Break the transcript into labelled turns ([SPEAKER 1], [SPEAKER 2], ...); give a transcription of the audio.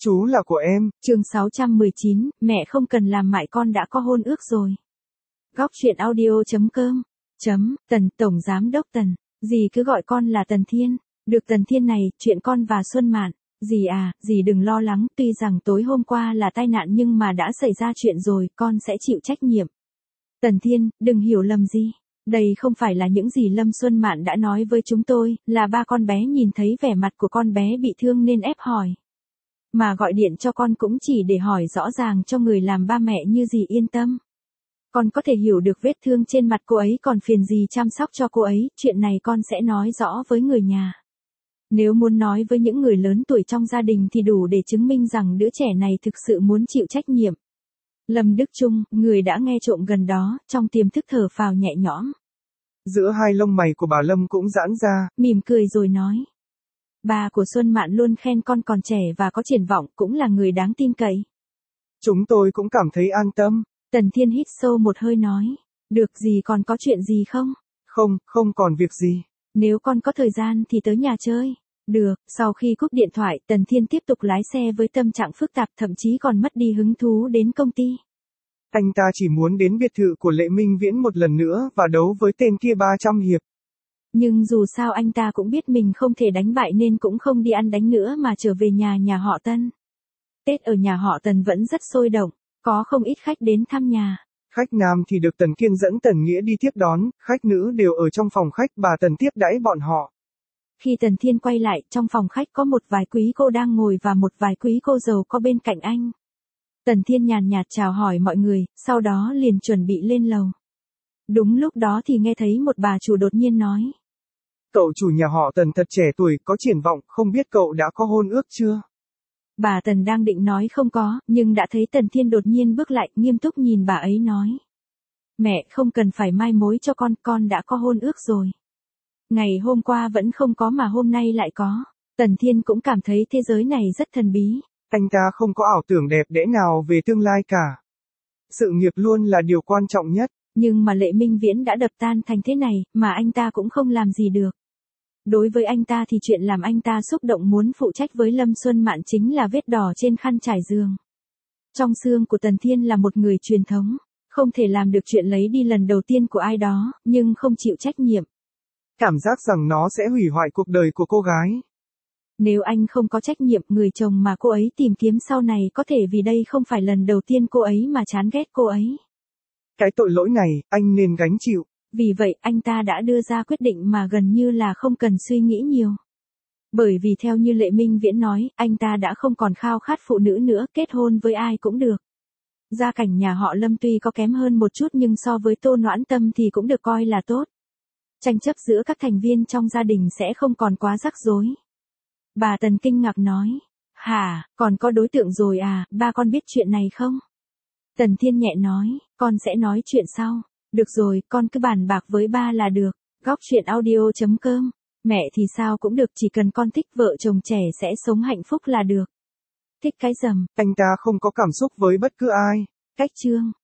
[SPEAKER 1] Chú là của em.
[SPEAKER 2] Chương 619, mẹ không cần làm mại con đã có hôn ước rồi. Góc truyện audio.com. Tần Tổng Giám đốc Tần. Dì cứ gọi con là Tần Thiên. Được Tần Thiên này, chuyện con và Xuân Mạn. Dì à, dì đừng lo lắng, tuy rằng tối hôm qua là tai nạn nhưng mà đã xảy ra chuyện rồi, con sẽ chịu trách nhiệm. Tần Thiên, đừng hiểu lầm gì. Đây không phải là những gì Lâm Xuân Mạn đã nói với chúng tôi, là ba con bé nhìn thấy vẻ mặt của con bé bị thương nên ép hỏi. Mà gọi điện cho con cũng chỉ để hỏi rõ ràng cho người làm ba mẹ như dì yên tâm. Con có thể hiểu được vết thương trên mặt cô ấy còn phiền dì chăm sóc cho cô ấy, chuyện này con sẽ nói rõ với người nhà. Nếu muốn nói với những người lớn tuổi trong gia đình thì đủ để chứng minh rằng đứa trẻ này thực sự muốn chịu trách nhiệm. Lâm Đức Trung, người đã nghe trộm gần đó, trong tiềm thức thở phào nhẹ nhõm.
[SPEAKER 1] Giữa hai lông mày của bà Lâm cũng giãn ra.
[SPEAKER 2] Mỉm cười rồi nói. Bà của Xuân Mạn luôn khen con còn trẻ và có triển vọng, cũng là người đáng tin cậy.
[SPEAKER 1] Chúng tôi cũng cảm thấy an tâm.
[SPEAKER 2] Tần Thiên hít sâu một hơi nói. Được, gì còn có chuyện gì không?
[SPEAKER 1] Không còn việc gì.
[SPEAKER 2] Nếu con có thời gian thì tới nhà chơi. Được, sau khi cúp điện thoại, Tần Thiên tiếp tục lái xe với tâm trạng phức tạp, thậm chí còn mất đi hứng thú đến công ty.
[SPEAKER 1] Anh ta chỉ muốn đến biệt thự của Lệ Minh Viễn một lần nữa và đấu với tên kia 300 hiệp.
[SPEAKER 2] Nhưng dù sao anh ta cũng biết mình không thể đánh bại nên cũng không đi ăn đánh nữa mà trở về nhà họ Tân. Tết ở nhà họ Tần vẫn rất sôi động, có không ít khách đến thăm nhà.
[SPEAKER 1] Khách nam thì được Tần Kiên dẫn Tần Nghĩa đi tiếp đón, khách nữ đều ở trong phòng khách bà Tần tiếp đãi bọn họ.
[SPEAKER 2] Khi Tần Thiên quay lại, trong phòng khách có một vài quý cô đang ngồi và một vài quý cô giàu có bên cạnh anh. Tần Thiên nhàn nhạt chào hỏi mọi người, sau đó liền chuẩn bị lên lầu. Đúng lúc đó thì nghe thấy một bà chủ đột nhiên nói.
[SPEAKER 1] Cậu chủ nhà họ Tần thật trẻ tuổi, có triển vọng, không biết cậu đã có hôn ước chưa?
[SPEAKER 2] Bà Tần đang định nói không có, nhưng đã thấy Tần Thiên đột nhiên bước lại, nghiêm túc nhìn bà ấy nói. Mẹ không cần phải mai mối cho con đã có hôn ước rồi. Ngày hôm qua vẫn không có mà hôm nay lại có. Tần Thiên cũng cảm thấy thế giới này rất thần bí.
[SPEAKER 1] Anh ta không có ảo tưởng đẹp đẽ nào về tương lai cả. Sự nghiệp luôn là điều quan trọng nhất.
[SPEAKER 2] Nhưng mà Lệ Minh Viễn đã đập tan thành thế này, mà anh ta cũng không làm gì được. Đối với anh ta thì chuyện làm anh ta xúc động muốn phụ trách với Lâm Xuân Mạn chính là vết đỏ trên khăn trải giường. Trong xương của Tần Thiên là một người truyền thống, không thể làm được chuyện lấy đi lần đầu tiên của ai đó, nhưng không chịu trách nhiệm.
[SPEAKER 1] Cảm giác rằng nó sẽ hủy hoại cuộc đời của cô gái.
[SPEAKER 2] Nếu anh không có trách nhiệm, người chồng mà cô ấy tìm kiếm sau này có thể vì đây không phải lần đầu tiên cô ấy mà chán ghét cô ấy.
[SPEAKER 1] Cái tội lỗi này, anh nên gánh chịu.
[SPEAKER 2] Vì vậy, anh ta đã đưa ra quyết định mà gần như là không cần suy nghĩ nhiều. Bởi vì theo như Lệ Minh Viễn nói, anh ta đã không còn khao khát phụ nữ nữa, kết hôn với ai cũng được. Gia cảnh nhà họ Lâm tuy có kém hơn một chút nhưng so với Tô Noãn Tâm thì cũng được coi là tốt. Tranh chấp giữa các thành viên trong gia đình sẽ không còn quá rắc rối. Bà Tần kinh ngạc nói. Hả, còn có đối tượng rồi à, ba con biết chuyện này không? Tần Thiên nhẹ nói, con sẽ nói chuyện sau. Được rồi, con cứ bàn bạc với ba là được. Góc truyện audio.com. Mẹ thì sao cũng được, chỉ cần con thích vợ chồng trẻ sẽ sống hạnh phúc là được. Thích cái rầm.
[SPEAKER 1] Anh ta không có cảm xúc với bất cứ ai.
[SPEAKER 2] Cách chương.